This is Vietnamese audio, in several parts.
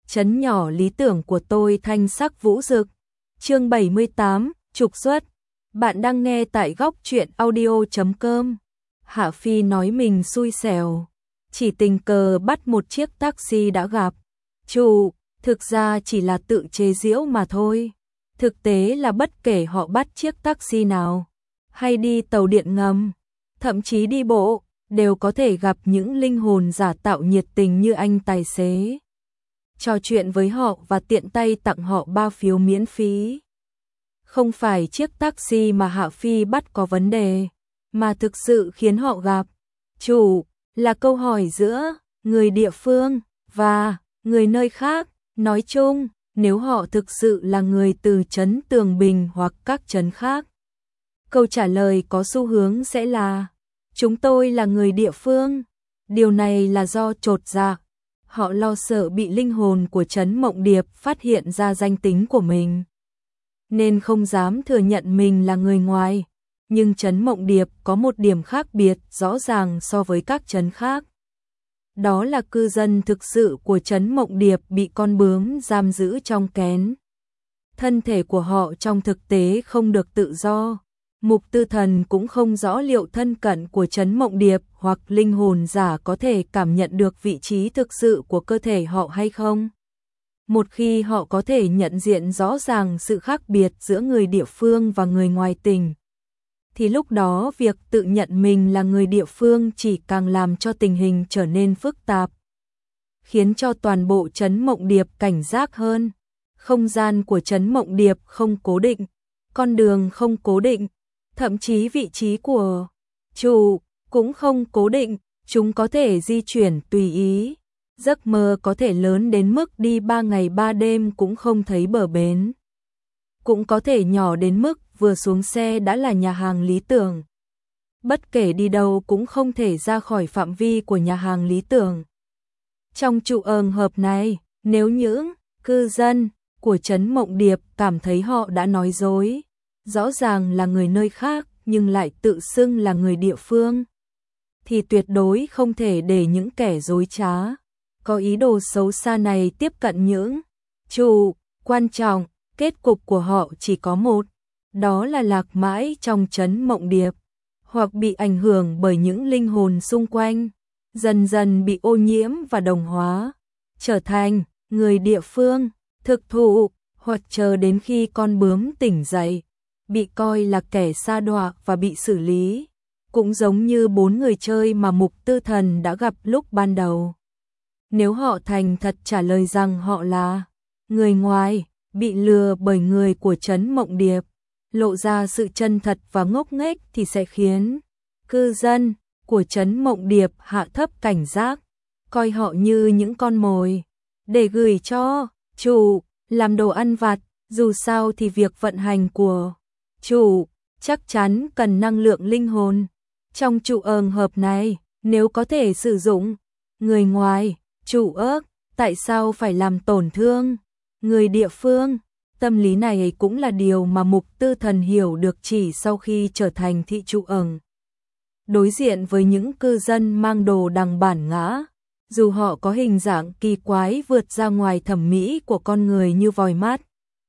Trấn nhỏ lý tưởng của tôi thanh sắc vũ rực. Chương 78, trục xuất. Bạn đang nghe tại góc truyện audio.com. Hạ Phi nói mình xui xẻo, chỉ tình cờ bắt một chiếc taxi đã gặp. Chủ, thực ra chỉ là tự chế giễu mà thôi. Thực tế là bất kể họ bắt chiếc taxi nào, hay đi tàu điện ngầm, thậm chí đi bộ, đều có thể gặp những linh hồn giả tạo nhiệt tình như anh tài xế. Trò chuyện với họ và tiện tay tặng họ 3 phiếu miễn phí. Không phải chiếc taxi mà Hạ Phi bắt có vấn đề, mà thực sự khiến họ gặp chủ là câu hỏi giữa người địa phương và người nơi khác. Nói chung, nếu họ thực sự là người từ trấn Tường Bình hoặc các trấn khác, câu trả lời có xu hướng sẽ là chúng tôi là người địa phương. Điều này là do chột dạ. Họ lo sợ bị linh hồn của trấn Mộng Điệp phát hiện ra danh tính của mình, nên không dám thừa nhận mình là người ngoài. Nhưng trấn Mộng Điệp có một điểm khác biệt rõ ràng so với các trấn khác. Đó là cư dân thực sự của trấn Mộng Điệp bị con bướm giam giữ trong kén. Thân thể của họ trong thực tế không được tự do. Mục Tư Thần cũng không rõ liệu thân cận của trấn Mộng Điệp hoặc linh hồn giả có thể cảm nhận được vị trí thực sự của cơ thể họ hay không. Một khi họ có thể nhận diện rõ ràng sự khác biệt giữa người địa phương và người ngoài tỉnh, thì lúc đó việc tự nhận mình là người địa phương chỉ càng làm cho tình hình trở nên phức tạp, khiến cho toàn bộ trấn Mộng Điệp cảnh giác hơn. Không gian của trấn Mộng Điệp không cố định, con đường không cố định, thậm chí vị trí của chủ cũng không cố định, chúng có thể di chuyển tùy ý. Giấc mơ có thể lớn đến mức đi 3 ngày 3 đêm cũng không thấy bờ bến. Cũng có thể nhỏ đến mức vừa xuống xe đã là nhà hàng lý tưởng. Bất kể đi đâu cũng không thể ra khỏi phạm vi của nhà hàng lý tưởng. Trong trường hợp này, nếu những cư dân của trấn Mộng Điệp cảm thấy họ đã nói dối, rõ ràng là người nơi khác nhưng lại tự xưng là người địa phương, thì tuyệt đối không thể để những kẻ dối trá, có ý đồ xấu xa này tiếp cận những chủ quan trọng. Kết cục của họ chỉ có một, đó là lạc mãi trong trấn Mộng Điệp, hoặc bị ảnh hưởng bởi những linh hồn xung quanh, dần dần bị ô nhiễm và đồng hóa, trở thành người địa phương, thực thụ, hoặc chờ đến khi con bướm tỉnh dậy, bị coi là kẻ sa đọa và bị xử lý. Cũng giống như 4 người chơi mà Mục Tư Thần đã gặp lúc ban đầu. Nếu họ thành thật trả lời rằng họ là người ngoài, bị lừa bởi người của trấn Mộng Điệp, lộ ra sự chân thật và ngốc nghếch thì sẽ khiến cư dân của trấn Mộng Điệp hạ thấp cảnh giác, coi họ như những con mồi để gửi cho chủ làm đồ ăn vặt. Dù sao thì việc vận hành của chủ chắc chắn cần năng lượng linh hồn. Trong trường hợp này, nếu có thể sử dụng người ngoài, chủ ước, tại sao phải làm tổn thương người địa phương? Tâm lý này cũng là điều mà Mục Tư Thần hiểu được chỉ sau khi trở thành thị chủ ẩn. Đối diện với những cư dân mang đồ đằng bản ngã, dù họ có hình dạng kỳ quái vượt ra ngoài thẩm mỹ của con người như vòi mắt,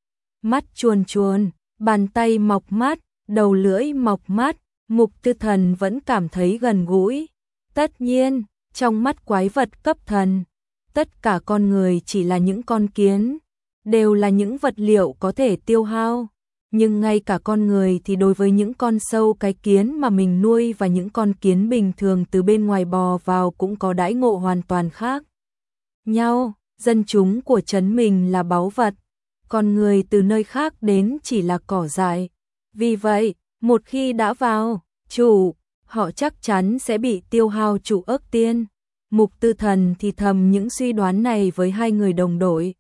mắt chuồn chuồn, bàn tay mọc mắt, đầu lưỡi mọc mắt, Mục Tư Thần vẫn cảm thấy gần gũi. Tất nhiên, trong mắt quái vật cấp thần, tất cả con người chỉ là những con kiến, đều là những vật liệu có thể tiêu hao. Nhưng ngay cả con người thì đối với những con sâu cái kiến mà mình nuôi và những con kiến bình thường từ bên ngoài bò vào cũng có đãi ngộ hoàn toàn khác nhau. Dân chúng của trấn mình là báu vật, con người từ nơi khác đến chỉ là cỏ dại. Vì vậy, một khi đã vào chủ, họ chắc chắn sẽ bị tiêu hao chủ ức tiên. Mục Tư Thần thì thầm những suy đoán này với 2 người đồng đội.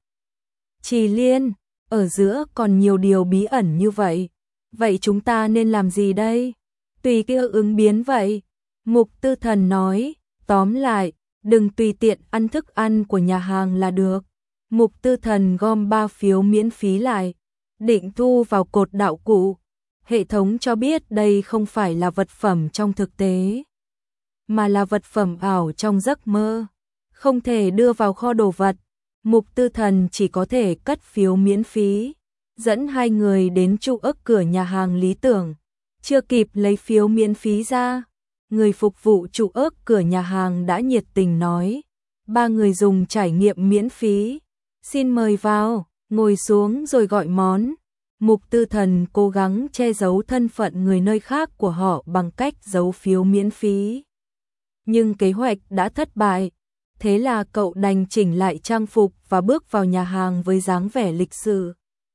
Trì Liên, ở giữa còn nhiều điều bí ẩn như vậy. Vậy chúng ta nên làm gì đây? Tùy cái ứng biến vậy. Mục Tư Thần nói, tóm lại, đừng tùy tiện ăn thức ăn của nhà hàng là được. Mục Tư Thần gom 3 phiếu miễn phí lại, định thu vào cột đạo cụ. Hệ thống cho biết đây không phải là vật phẩm trong thực tế, mà là vật phẩm ảo trong giấc mơ, không thể đưa vào kho đồ vật. Mục Tư Thần chỉ có thể cất phiếu miễn phí, dẫn hai người đến trụ ức cửa nhà hàng lý tưởng. Chưa kịp lấy phiếu miễn phí ra, người phục vụ trụ ức cửa nhà hàng đã nhiệt tình nói, ba người dùng trải nghiệm miễn phí, xin mời vào, ngồi xuống rồi gọi món. Mục Tư Thần cố gắng che giấu thân phận người nơi khác của họ bằng cách giấu phiếu miễn phí. Nhưng kế hoạch đã thất bại, thế là cậu đành chỉnh lại trang phục và bước vào nhà hàng với dáng vẻ lịch sự.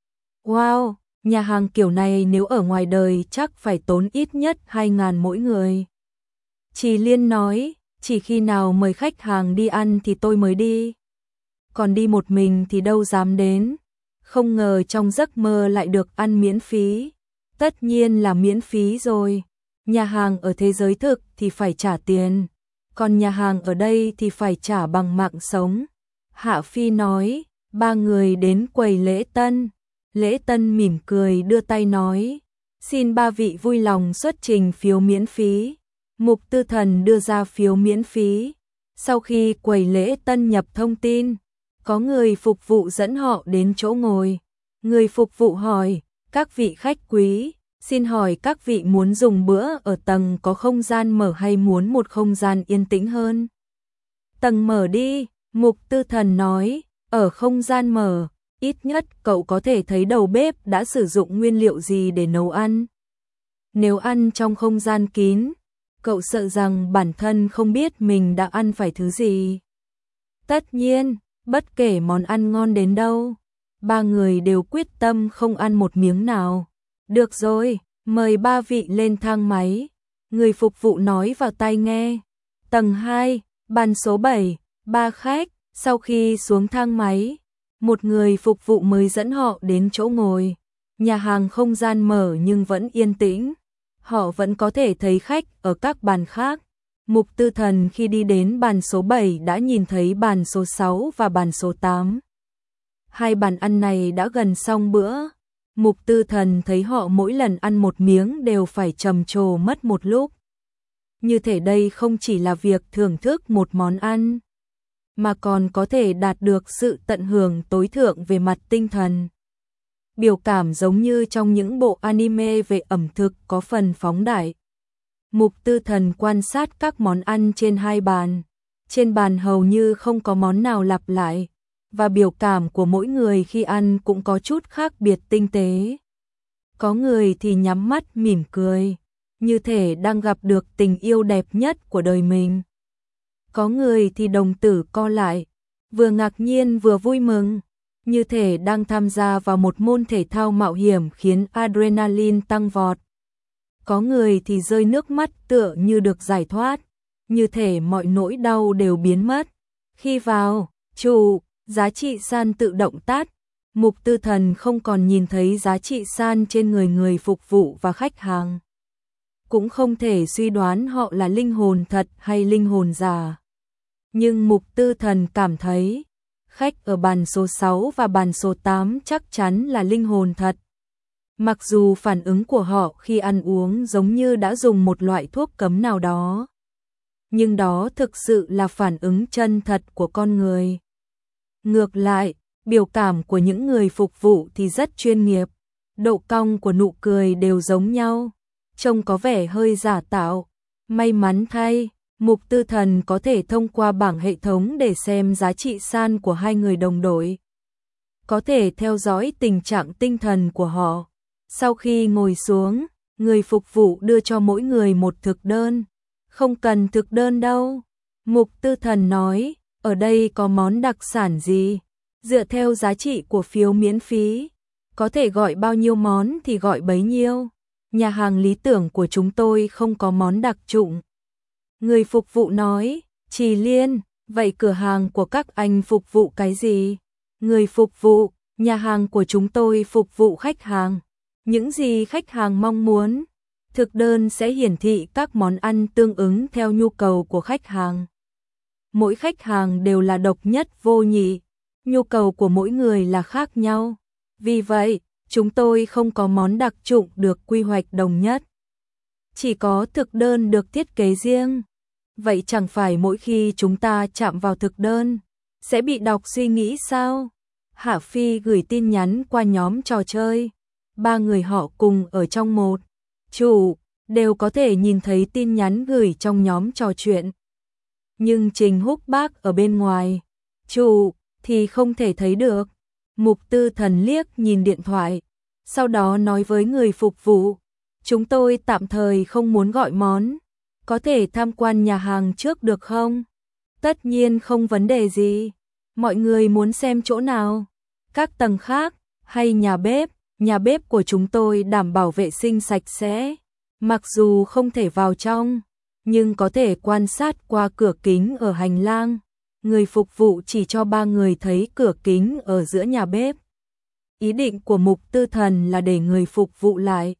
Wow, nhà hàng kiểu này nếu ở ngoài đời chắc phải tốn ít nhất 2.000 mỗi người. Chị Liên nói, chỉ khi nào mời khách hàng đi ăn thì tôi mới đi. Còn đi một mình thì đâu dám đến. Không ngờ trong giấc mơ lại được ăn miễn phí. Tất nhiên là miễn phí rồi. Nhà hàng ở thế giới thực thì phải trả tiền. Còn nhà hàng ở đây thì phải trả bằng mạng sống. Hạ Phi nói, ba người đến quầy lễ tân. Lễ tân mỉm cười đưa tay nói, xin ba vị vui lòng xuất trình phiếu miễn phí. Mục Tư Thần đưa ra phiếu miễn phí. Sau khi quầy lễ tân nhập thông tin, có người phục vụ dẫn họ đến chỗ ngồi. Người phục vụ hỏi, các vị khách quý, xin hỏi các vị muốn dùng bữa ở tầng có không gian mở hay muốn một không gian yên tĩnh hơn? Tầng mở đi, Mục Tư Thần nói, ở không gian mở, ít nhất cậu có thể thấy đầu bếp đã sử dụng nguyên liệu gì để nấu ăn. Nếu ăn trong không gian kín, cậu sợ rằng bản thân không biết mình đã ăn phải thứ gì. Tất nhiên, bất kể món ăn ngon đến đâu, ba người đều quyết tâm không ăn một miếng nào. Được rồi, mời ba vị lên thang máy. Người phục vụ nói vào tai nghe. Tầng 2, bàn số 7, ba khách. Sau khi xuống thang máy, một người phục vụ mới dẫn họ đến chỗ ngồi. Nhà hàng không gian mở nhưng vẫn yên tĩnh. Họ vẫn có thể thấy khách ở các bàn khác. Mục Tư Thần khi đi đến bàn số 7 đã nhìn thấy bàn số 6 và bàn số 8. Hai bàn ăn này đã gần xong bữa. Mục Tư Thần thấy họ mỗi lần ăn một miếng đều phải trầm trồ mất một lúc. Như thể đây không chỉ là việc thưởng thức một món ăn, mà còn có thể đạt được sự tận hưởng tối thượng về mặt tinh thần. Biểu cảm giống như trong những bộ anime về ẩm thực có phần phóng đại. Mục Tư Thần quan sát các món ăn trên hai bàn. Trên bàn hầu như không có món nào lặp lại, và biểu cảm của mỗi người khi ăn cũng có chút khác biệt tinh tế. Có người thì nhắm mắt mỉm cười, như thể đang gặp được tình yêu đẹp nhất của đời mình. Có người thì đồng tử co lại, vừa ngạc nhiên vừa vui mừng, như thể đang tham gia vào một môn thể thao mạo hiểm khiến adrenaline tăng vọt. Có người thì rơi nước mắt tựa như được giải thoát, như thể mọi nỗi đau đều biến mất. Khi vào, giá trị san tự động tắt. Mục Tư Thần không còn nhìn thấy giá trị san trên người người phục vụ và khách hàng. Cũng không thể suy đoán họ là linh hồn thật hay linh hồn giả. Nhưng Mục Tư Thần cảm thấy, khách ở bàn số 6 và bàn số 8 chắc chắn là linh hồn thật. Mặc dù phản ứng của họ khi ăn uống giống như đã dùng một loại thuốc cấm nào đó, nhưng đó thực sự là phản ứng chân thật của con người. Ngược lại, biểu cảm của những người phục vụ thì rất chuyên nghiệp, độ cong của nụ cười đều giống nhau, trông có vẻ hơi giả tạo. May mắn thay, Mục Tư Thần có thể thông qua bảng hệ thống để xem giá trị san của hai người đồng đội, có thể theo dõi tình trạng tinh thần của họ. Sau khi ngồi xuống, người phục vụ đưa cho mỗi người một thực đơn. Không cần thực đơn đâu, Mục Tư Thần nói, ở đây có món đặc sản gì? Dựa theo giá trị của phiếu miễn phí, có thể gọi bao nhiêu món thì gọi bấy nhiêu. Nhà hàng lý tưởng của chúng tôi không có món đặc trụng. Người phục vụ nói, Trì Liên, vậy cửa hàng của các anh phục vụ cái gì? Người phục vụ, nhà hàng của chúng tôi phục vụ khách hàng. Những gì khách hàng mong muốn. Thực đơn sẽ hiển thị các món ăn tương ứng theo nhu cầu của khách hàng. Mỗi khách hàng đều là độc nhất vô nhị, nhu cầu của mỗi người là khác nhau. Vì vậy, chúng tôi không có món đặc trụng được quy hoạch đồng nhất. Chỉ có thực đơn được thiết kế riêng. Vậy chẳng phải mỗi khi chúng ta chạm vào thực đơn, Sẽ bị đọc suy nghĩ sao? Hạ Phi gửi tin nhắn qua nhóm trò chơi. Ba người họ cùng ở trong một chủ, đều có thể nhìn thấy tin nhắn gửi trong nhóm trò chuyện. Nhưng Trình Húc Bác ở bên ngoài chủ thì không thể thấy được. Mục Tư Thần liếc nhìn điện thoại, sau đó nói với người phục vụ, chúng tôi tạm thời không muốn gọi món, có thể tham quan nhà hàng trước được không? Tất nhiên không vấn đề gì. Mọi người muốn xem chỗ nào? Các tầng khác hay nhà bếp? Nhà bếp của chúng tôi đảm bảo vệ sinh sạch sẽ, mặc dù không thể vào trong, nhưng có thể quan sát qua cửa kính ở hành lang. Người phục vụ chỉ cho ba người thấy cửa kính ở giữa nhà bếp. Ý định của Mục Tư Thần là để người phục vụ lại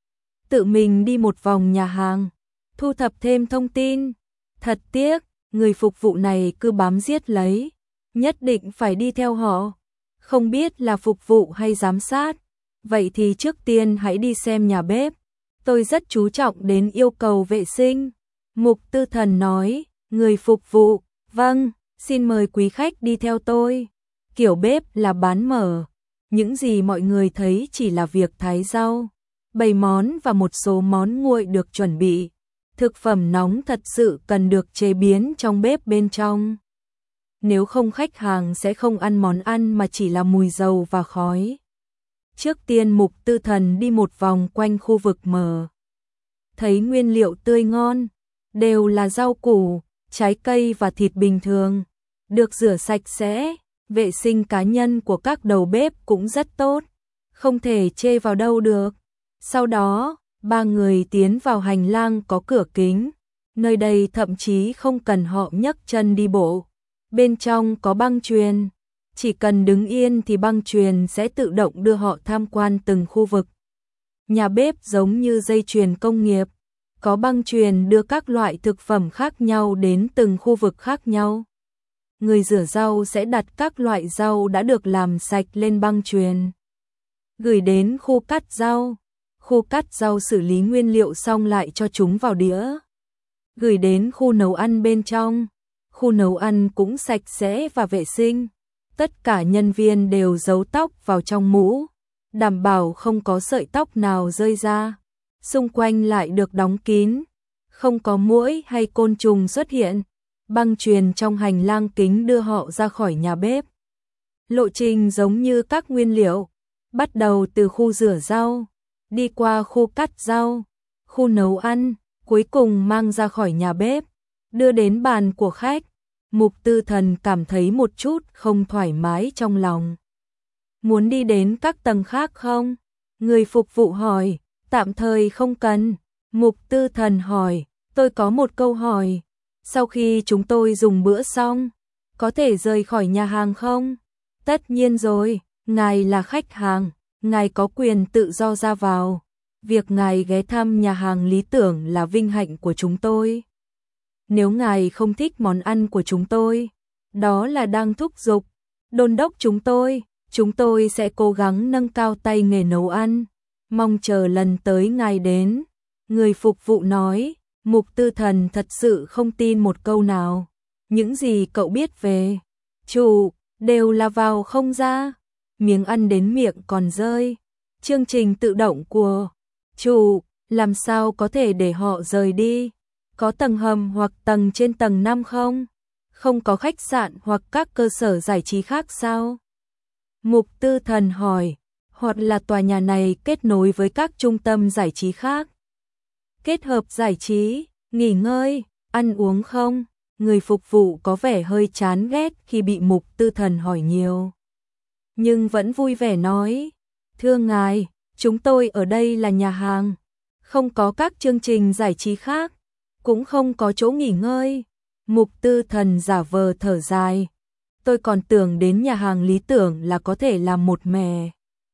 tự mình đi một vòng nhà hàng, thu thập thêm thông tin. Thật tiếc, người phục vụ này cứ bám giết lấy, nhất định phải đi theo họ. Không biết là phục vụ hay giám sát. Vậy thì trước tiên hãy đi xem nhà bếp. Tôi rất chú trọng đến yêu cầu vệ sinh. Mục Tư Thần nói. Người phục vụ, vâng, xin mời quý khách đi theo tôi. Kiểu bếp là bán mở. Những gì mọi người thấy chỉ là việc thái rau, bày món và một số món nguội được chuẩn bị. Thực phẩm nóng thật sự cần được chế biến trong bếp bên trong. Nếu không khách hàng sẽ không ăn món ăn mà chỉ là mùi dầu và khói. Trước tiên Mục Tư Thần đi một vòng quanh khu vực mở. Thấy nguyên liệu tươi ngon, đều là rau củ, trái cây và thịt bình thường, được rửa sạch sẽ. Vệ sinh cá nhân của các đầu bếp cũng rất tốt, không thể chê vào đâu được. Sau đó, ba người tiến vào hành lang có cửa kính. Nơi đây thậm chí không cần họ nhấc chân đi bộ. Bên trong có băng chuyền, chỉ cần đứng yên thì băng chuyền sẽ tự động đưa họ tham quan từng khu vực. Nhà bếp giống như dây chuyền công nghiệp, có băng chuyền đưa các loại thực phẩm khác nhau đến từng khu vực khác nhau. Người rửa rau sẽ đặt các loại rau đã được làm sạch lên băng chuyền, gửi đến khu cắt rau. Khu cắt rau xử lý nguyên liệu xong lại cho chúng vào đĩa, gửi đến khu nấu ăn bên trong. Khu nấu ăn cũng sạch sẽ và vệ sinh. Tất cả nhân viên đều giấu tóc vào trong mũ, đảm bảo không có sợi tóc nào rơi ra. Xung quanh lại được đóng kín, không có muỗi hay côn trùng xuất hiện. Băng chuyền trong hành lang kính đưa họ ra khỏi nhà bếp. Lộ trình giống như các nguyên liệu, bắt đầu từ khu rửa rau, đi qua khu cắt rau, khu nấu ăn, cuối cùng mang ra khỏi nhà bếp, đưa đến bàn của khách. Mục Tư Thần cảm thấy một chút không thoải mái trong lòng. Muốn đi đến các tầng khác không? Người phục vụ hỏi. Tạm thời không cần. Mục Tư Thần hỏi. Tôi có một câu hỏi. Sau khi chúng tôi dùng bữa xong, có thể rời khỏi nhà hàng không? Tất nhiên rồi, ngài là khách hàng, ngài có quyền tự do ra vào. Việc ngài ghé thăm nhà hàng Lý Tưởng là vinh hạnh của chúng tôi. Nếu ngài không thích món ăn của chúng tôi, đó là đang thúc giục, đôn đốc chúng tôi sẽ cố gắng nâng cao tay nghề nấu ăn. Mong chờ lần tới ngài đến. Người phục vụ nói. Mục Tư Thần thật sự không tin một câu nào. Những gì cậu biết về chủ đều là vào không ra, miếng ăn đến miệng còn rơi. Chương trình tự động của chủ làm sao có thể để họ rời đi? Có tầng hầm hoặc tầng trên tầng 5 không? Không có khách sạn hoặc các cơ sở giải trí khác sao? Mục Tư Thần hỏi. Hoặc là tòa nhà này kết nối với các trung tâm giải trí khác? Kết hợp giải trí, nghỉ ngơi, ăn uống không? Người phục vụ có vẻ hơi chán ghét khi bị Mục Tư Thần hỏi nhiều, nhưng vẫn vui vẻ nói. Thưa ngài, chúng tôi ở đây là nhà hàng, không có các chương trình giải trí khác, cũng không có chỗ nghỉ ngơi. Mục Tư Thần giả vờ thở dài. Tôi còn tưởng đến nhà hàng Lý Tưởng là có thể làm một mẻ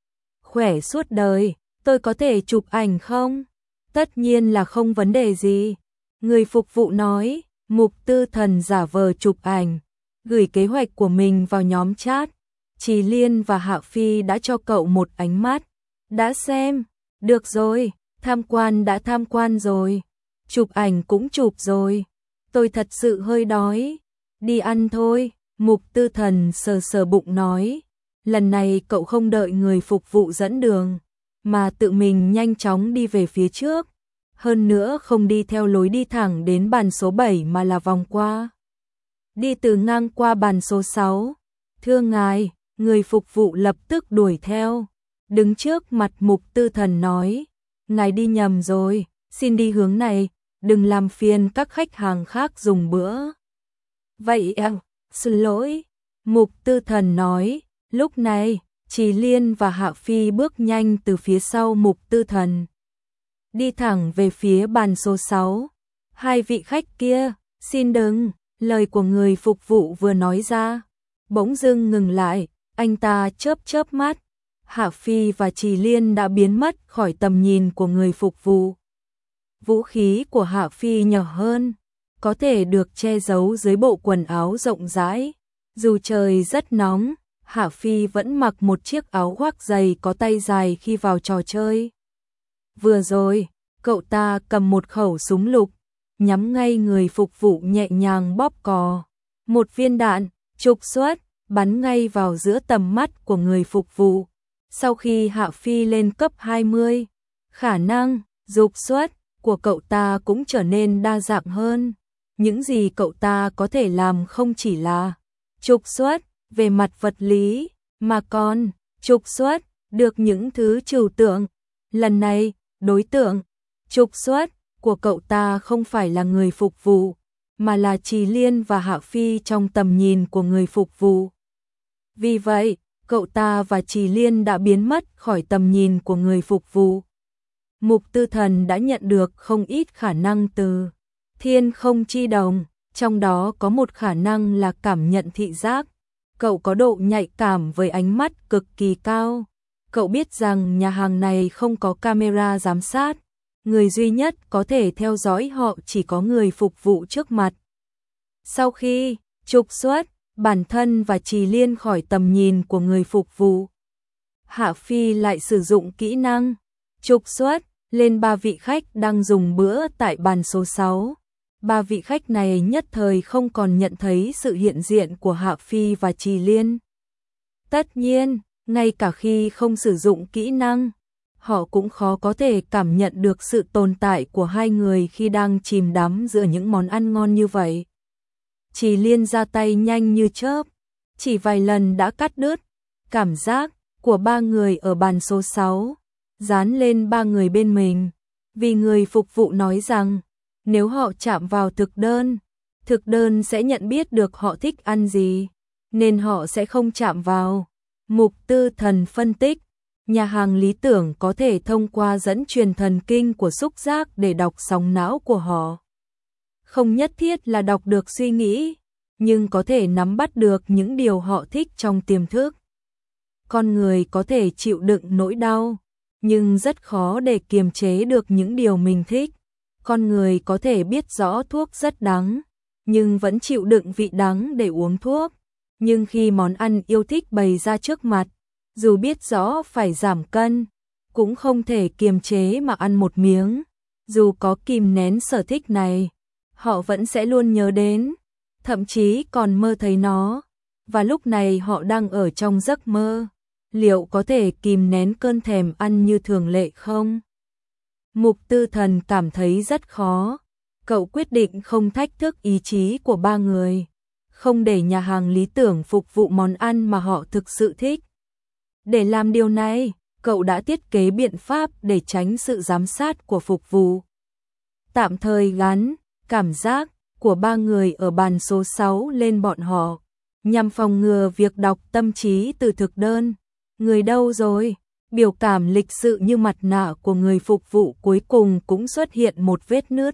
khỏe suốt đời. Tôi có thể chụp ảnh không? Tất nhiên là không vấn đề gì. Người phục vụ nói. Mục Tư Thần giả vờ chụp ảnh, gửi kế hoạch của mình vào nhóm chat. Trì Liên và Hạ Phi đã cho cậu một ánh mắt. Đã xem, được rồi, tham quan đã tham quan rồi, chụp ảnh cũng chụp rồi. Tôi thật sự hơi đói, đi ăn thôi. Mục Tư Thần sờ sờ bụng nói, lần này cậu không đợi người phục vụ dẫn đường, mà tự mình nhanh chóng đi về phía trước. Hơn nữa không đi theo lối đi thẳng đến bàn số 7 mà là vòng qua. Đi từ ngang qua bàn số 6. Thưa ngài, người phục vụ lập tức đuổi theo. Đứng trước mặt Mục Tư Thần nói, ngài đi nhầm rồi, xin đi hướng này, đừng làm phiền các khách hàng khác dùng bữa. Vậy xin lỗi, Mục Tư Thần nói. Lúc này, Trì Liên và Hạ Phi bước nhanh từ phía sau Mục Tư Thần, đi thẳng về phía bàn số 6. Hai vị khách kia, xin đừng, lời của người phục vụ vừa nói ra, bỗng dưng ngừng lại, anh ta chớp chớp mắt. Hạ Phi và Trì Liên đã biến mất khỏi tầm nhìn của người phục vụ. Vũ khí của Hạ Phi nhỏ hơn, có thể được che giấu dưới bộ quần áo rộng rãi. Dù trời rất nóng, Hạ Phi vẫn mặc một chiếc áo khoác dày có tay dài khi vào trò chơi. Vừa rồi, cậu ta cầm một khẩu súng lục, nhắm ngay người phục vụ nhẹ nhàng bóp cò. Một viên đạn, trục xuất, bắn ngay vào giữa tầm mắt của người phục vụ. Sau khi Hạ Phi lên cấp 20, khả năng, dục xuất của cậu ta cũng trở nên đa dạng hơn. Những gì cậu ta có thể làm không chỉ là trục xuất về mặt vật lý, mà còn trục xuất được những thứ trừu tượng. Lần này, đối tượng trục xuất của cậu ta không phải là người phục vụ, mà là Trì Liên và Hạ Phi trong tầm nhìn của người phục vụ. Vì vậy, cậu ta và Trì Liên đã biến mất khỏi tầm nhìn của người phục vụ. Mục Tư Thần đã nhận được không ít khả năng từ thiên không chi đồng, trong đó có một khả năng là cảm nhận thị giác. Cậu có độ nhạy cảm với ánh mắt cực kỳ cao. Cậu biết rằng nhà hàng này không có camera giám sát. Người duy nhất có thể theo dõi họ chỉ có người phục vụ trước mặt. Sau khi trục xuất bản thân và Trì Liên khỏi tầm nhìn của người phục vụ, Hạ Phi lại sử dụng kỹ năng trục xuất lên 3 vị khách đang dùng bữa tại bàn số 6. 3 vị khách này nhất thời không còn nhận thấy sự hiện diện của Hạ Phi và Trì Liên. Tất nhiên, ngay cả khi không sử dụng kỹ năng, họ cũng khó có thể cảm nhận được sự tồn tại của hai người khi đang chìm đắm giữa những món ăn ngon như vậy. Trì Liên ra tay nhanh như chớp, chỉ vài lần đã cắt đứt cảm giác của 3 người ở bàn số 6, dán lên 3 người bên mình. Vì người phục vụ nói rằng, nếu họ chạm vào thực đơn sẽ nhận biết được họ thích ăn gì, nên họ sẽ không chạm vào. Mục Tư Thần phân tích, nhà hàng lý tưởng có thể thông qua dẫn truyền thần kinh của xúc giác để đọc sóng não của họ. Không nhất thiết là đọc được suy nghĩ, nhưng có thể nắm bắt được những điều họ thích trong tiềm thức. Con người có thể chịu đựng nỗi đau, nhưng rất khó để kiềm chế được những điều mình thích. Con người có thể biết rõ thuốc rất đắng, nhưng vẫn chịu đựng vị đắng để uống thuốc. Nhưng khi món ăn yêu thích bày ra trước mặt, dù biết rõ phải giảm cân, cũng không thể kiềm chế mà ăn một miếng. Dù có kìm nén sở thích này, họ vẫn sẽ luôn nhớ đến, thậm chí còn mơ thấy nó. Và lúc này họ đang ở trong giấc mơ. Liệu có thể kìm nén cơn thèm ăn như thường lệ không? Mục Tư Thần cảm thấy rất khó. Cậu quyết định không thách thức ý chí của 3 người, không để nhà hàng lý tưởng phục vụ món ăn mà họ thực sự thích. Để làm điều này, cậu đã thiết kế biện pháp để tránh sự giám sát của phục vụ. Tạm thời gắn cảm giác của 3 người ở bàn số 6 lên bọn họ, nhằm phòng ngừa việc đọc tâm trí từ thực đơn. Người đâu rồi? Biểu cảm lịch sự như mặt nạ của người phục vụ cuối cùng cũng xuất hiện một vết nứt.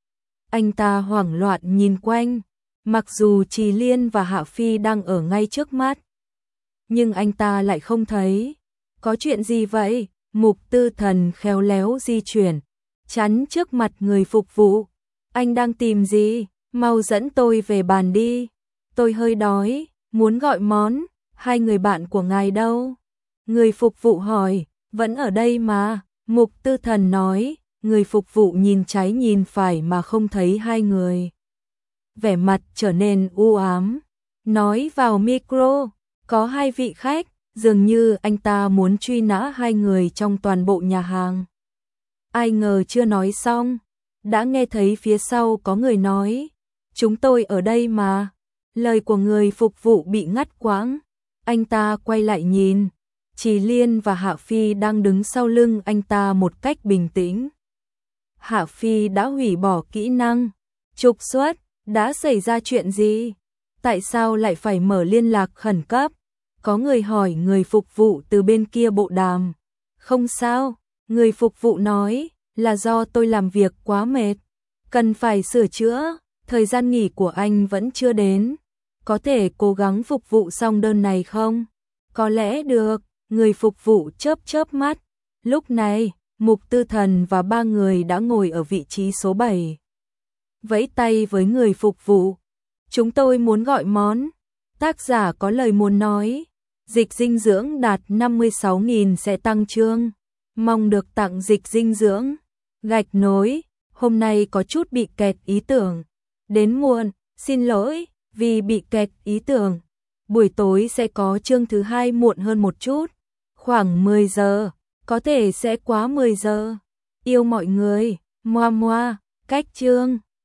Anh ta hoảng loạn nhìn quanh, mặc dù Trì Liên và Hạ Phi đang ở ngay trước mắt, nhưng anh ta lại không thấy. Có chuyện gì vậy? Mục Tư Thần khéo léo di chuyển, chắn trước mặt người phục vụ. Anh đang tìm gì? Mau dẫn tôi về bàn đi. Tôi hơi đói, muốn gọi món. 2 người bạn của ngài đâu? Người phục vụ hỏi. Vẫn ở đây mà. Mục Tư Thần nói. Người phục vụ nhìn trái nhìn phải mà không thấy 2 người. Vẻ mặt trở nên u ám. nói vào micro, có 2 vị khách, dường như anh ta muốn truy nã 2 người trong toàn bộ nhà hàng. Ai ngờ chưa nói xong, đã nghe thấy phía sau có người nói, chúng tôi ở đây mà. Lời của người phục vụ bị ngắt quãng, anh ta quay lại nhìn, Trì Liên và Hạ Phi đang đứng sau lưng anh ta một cách bình tĩnh. Hạ Phi đã hủy bỏ kỹ năng trục xuất, đã xảy ra chuyện gì? Tại sao lại phải mở liên lạc khẩn cấp? Có người hỏi người phục vụ từ bên kia bộ đàm. Không sao, người phục vụ nói, là do tôi làm việc quá mệt, cần phải sửa chữa, thời gian nghỉ của anh vẫn chưa đến. Có thể cố gắng phục vụ xong đơn này không? Có lẽ được, người phục vụ chớp chớp mắt. Lúc này, Mục Tư Thần và 3 người đã ngồi ở vị trí số 7. Vẫy tay với người phục vụ. Chúng tôi muốn gọi món. Tác giả có lời muốn nói. Dịch dinh dưỡng đạt 56.000 sẽ tăng chương. Mong được tặng dịch dinh dưỡng. Gạch nối, hôm nay có chút bị kẹt ý tưởng. Đến muộn, xin lỗi, vì bị kẹt ý tưởng. Buổi tối sẽ có chương thứ 2 muộn hơn một chút. Khoảng 10 giờ, có thể sẽ quá 10 giờ. Yêu mọi người, moa moa, cách chương.